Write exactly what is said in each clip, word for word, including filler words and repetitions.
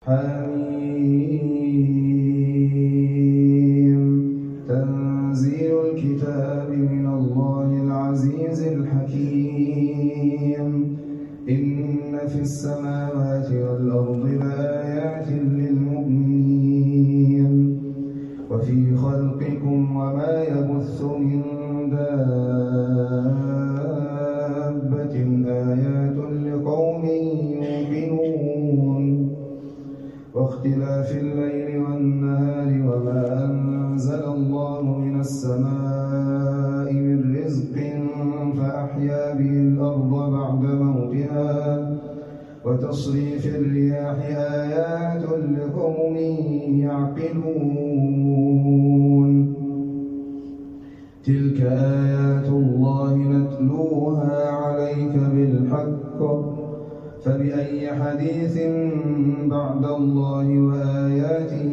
حميم تنزيل الكتاب من الله العزيز الحكيم إن في السماوات والأرض لآيات للمؤمنين وفي خلقكم وما يبث من دابة آيات لقوم يوقنون واختلاف الليل والنهار وما أنزل الله من السماء من رزق فأحيا به الأرض بعد موتها وتصريف الرياح آيات لقوم يعقلون تلك آيات الله نتلوها عليك بالحق فبأي حديث بعد الله وآياته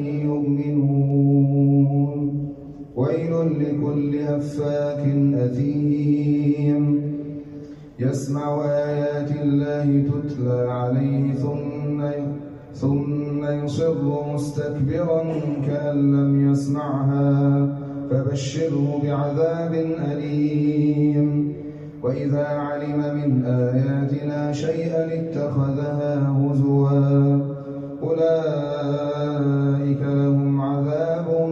يؤمنون ويل لكل أفاك أثيم يسمع آيات الله تتلى عليه ثم ثم يصر مستكبرا كأن لم يسمعها فبشره بعذاب أليم وإذا علم من آياتنا شيئا اتخذها هزوا أولئك لهم عذاب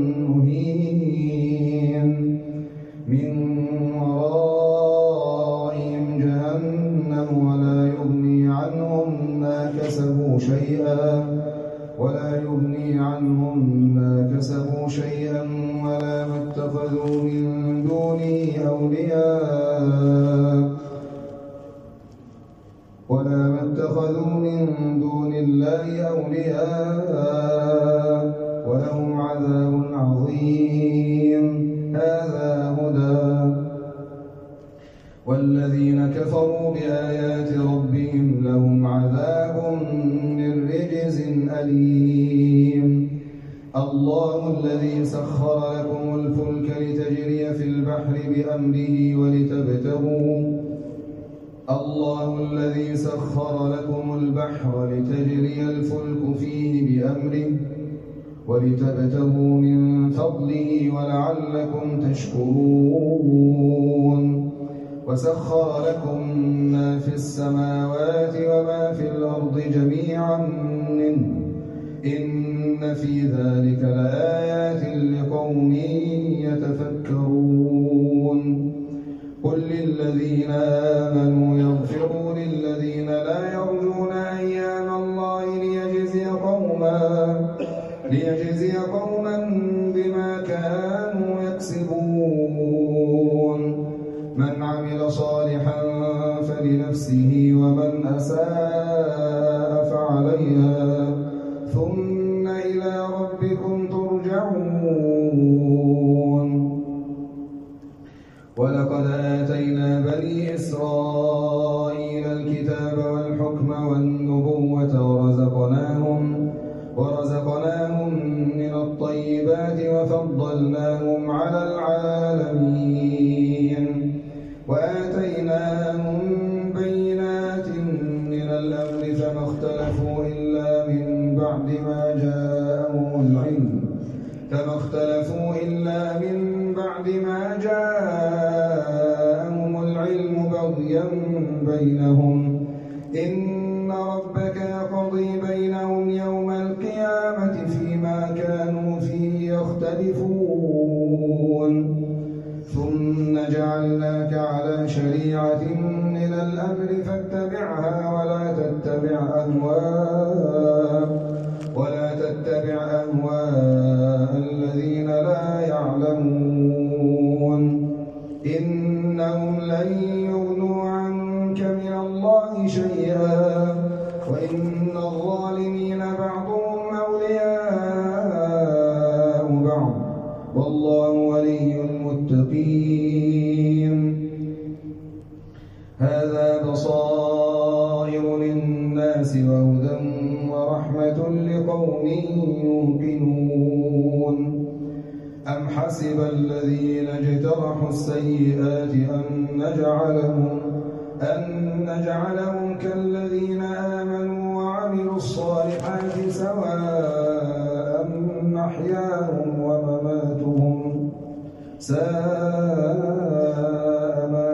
مهين من ورائهم جهنم ولا يغني عنهم ما كسبوا شيئا ولا يغني عنهم ما كسبوا شيئا ولا ما اتخذوا من دونه أولياء ولا ما اتخذوا من دون الله أولياء ولهم عذاب عظيم هذا هدى والذين كفروا بآيات ربهم لهم عذاب من رجز أليم الله الذي سخر لكم الفلك لتجري في البحر بأمره ولتبتغوا الله الذي سخر لكم البحر لتجري الفلك فيه بأمره ولتبتغوا من فضله ولعلكم تشكرون وسخر لكم ما في السماوات وما في الأرض جميعا منه إن في ذلك لآيات لقوم يتفكرون قل للذين آمنوا يغفروا للذين لا يرجون أيام الله ليجزي قوما ليجزي قوما بما كانوا يكسبون من عمل صالحا فلنفسه ومن أساء فعليها ثم إلى ربكم ترجعون ولقد آتينا بني إسرائيل الكتاب والحكم والنبوة ورزقناهم ورزقناهم من الطيبات وفضلناهم على العالمين وآتيناهم بينات من الأمر فما اختلفوا إلا من بعد ما جاءهم العلم فما اختلفوا إلا من بعد ما جاءهم العلم بغيا بينهم إن ربك يقضي بينهم يوم القيامة فيما كانوا فيه يختلفون ثم جعلناك على شريعة من الأمر فاتبعها ولا تتبع أهواء ولا تتبع أهواء الذين لا يعلمون إنهم لن يغنوا عنك من الله شيئا وإن الظالمين بعضهم أولياء بعض والله ولي المتقين هذا بصائر للناس وهدى ورحمة لقوم يوقنون أم حسب الذين اجترحوا السيئات أن نجعلهم أن نجعلهم كالذين آمنوا وعملوا الصالحات السماوات سواء محياهم ومماتهم ساء ما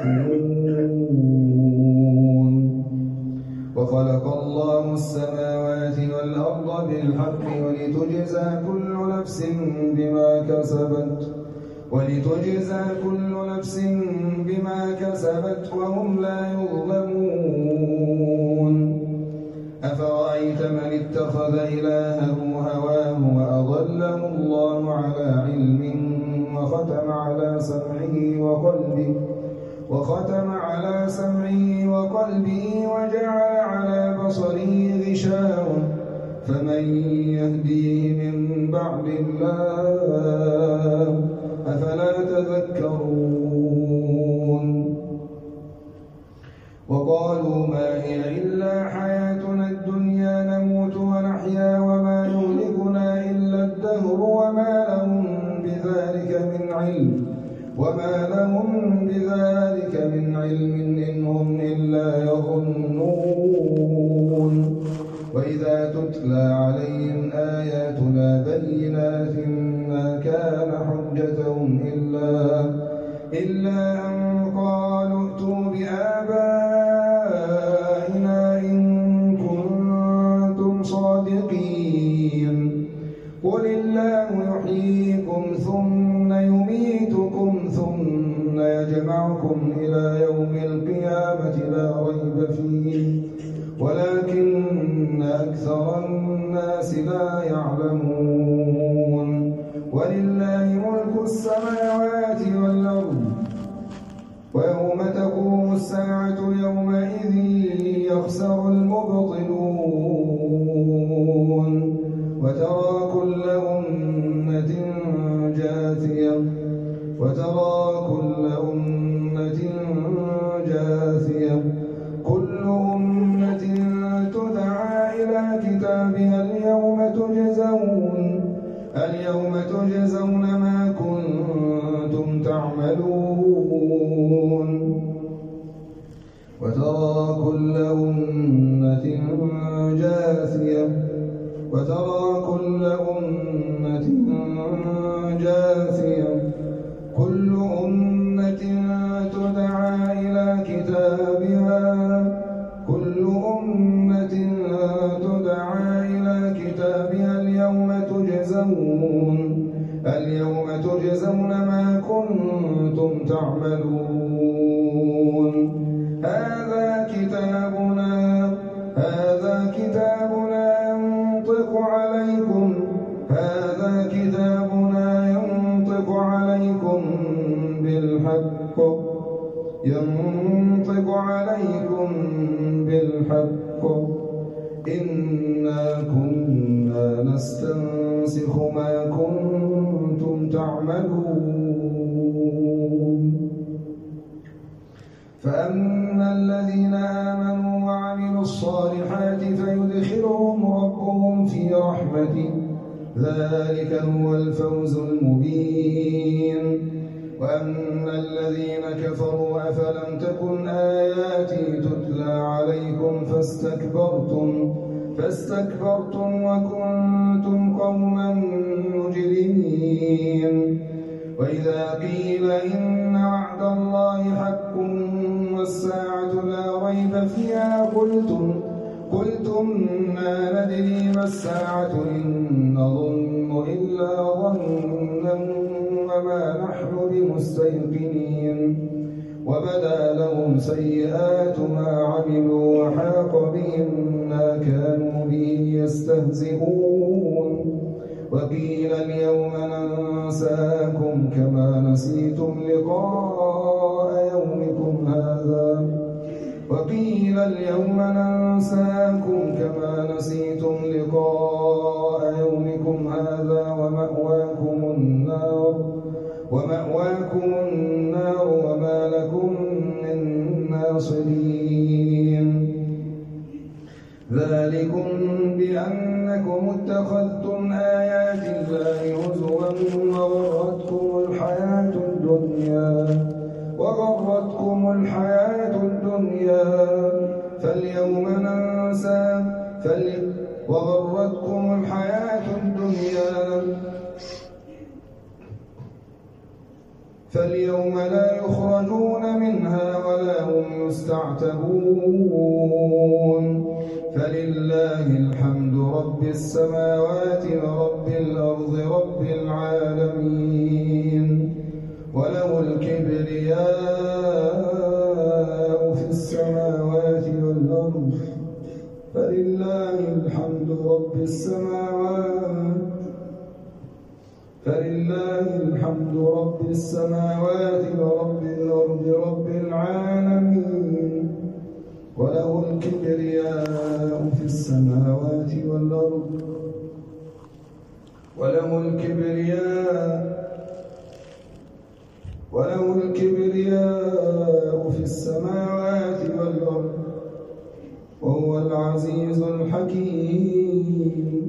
يحكمون. وخلق الله السماوات والأرض بالحق ولتجزى كل نفس بما كسبت ولتجزى كل نفس بما كسبت وهم لا يظلمون. أفرأيت من اتخذ إلهه هواه وأضله الله على علم وختم على سمعه وقلبه وختم على سمعه وقلبه وجعل على بصره غشاوة فمن يهديه من بعد الله أفلا تذكرون. وقالوا ما هي إلا حياتنا الدنيا نموت ونحيا وما يهلكنا إلا الدهر وما لهم بذلك من علم وما لهم بذلك من علم إن هم إلا يظنون. وإذا تتلى عليهم آياتنا بينات ما كان حجتهم إلا إلا أن قالوا ائتوا بآبائنا إن كنتم صادقين. قل الله يحييكم ثم يميتكم ثم يجمعكم إلى يوم القيامة لا ريب فيه ولكن أكثر الناس لا يعلمون. ولله ملك السماوات والأرض ويوم تقوم الساعة يومئذ يخسر المبطلون. وترى كل أمة جاثية وترى كل أمة جاثية كل أمة تدعى إلى كتابها اليوم تجزون اليوم تجزون ما كنتم تعملون. وترى كل أمة جاثية وترى كل أمة جاثية كل أمة تدعى إلى كتابها كل أمة تدعى إلى كتابها اليوم تجزون اليوم تجزون ما كنتم تعملون. هذا كتابنا هذا كتابنا ينطق عليكم هذا كتابنا ينطق عليكم بالحق ينطق عليكم بالحق إنا كنا نستنسخ ما كنتم تعملون. فأما الذين آمنوا وعملوا الصالحات فيدخلهم ربهم في رحمته ذلك هو الفوز المبين. وأما الذين كفروا أفلم تكن آياتي تتلى عليكم فاستكبرتم فاستكبرتم وكنتم قوما مجرمين. وإذا قيل إن وعد الله حق والساعة لا ريب فيها قلتم قلتم ما ندري ما الساعة إن نظن إلا ظنا وما نحن بمستيقنين. وبدا لهم سيئات ما عملوا وحاق بهم ما كانوا به يستهزئون. وقيل اليوم ننساكم كما نسيتم لقاء يومكم هذا وقيل اليوم ننساكم كما نسيتم لقاء يومكم هذا ومأواكم النار ومأواكم النار وما لكم من ناصرين. ذلكم بأنكم اتخذتم آيات الله هزوا وغرتكم الحياة الدنيا وغرتكم الحياة الدنيا فاليوم ننسى فالي وغرتكم الحياة الدنيا فاليوم لا يخرجون منها ولا هم يستعتبون فلله الحمد رب السماوات ورب الأرض رب العالمين وله الكبرياء في السماوات والأرض فلله الحمد رب السماوات فلله الحمد رب السماوات ورب الأرض رب العالمين وله الكبرياء في السماوات والأرض وله الكبرياء وله الكبرياء في السماوات والأرض وهو العزيز الحكيم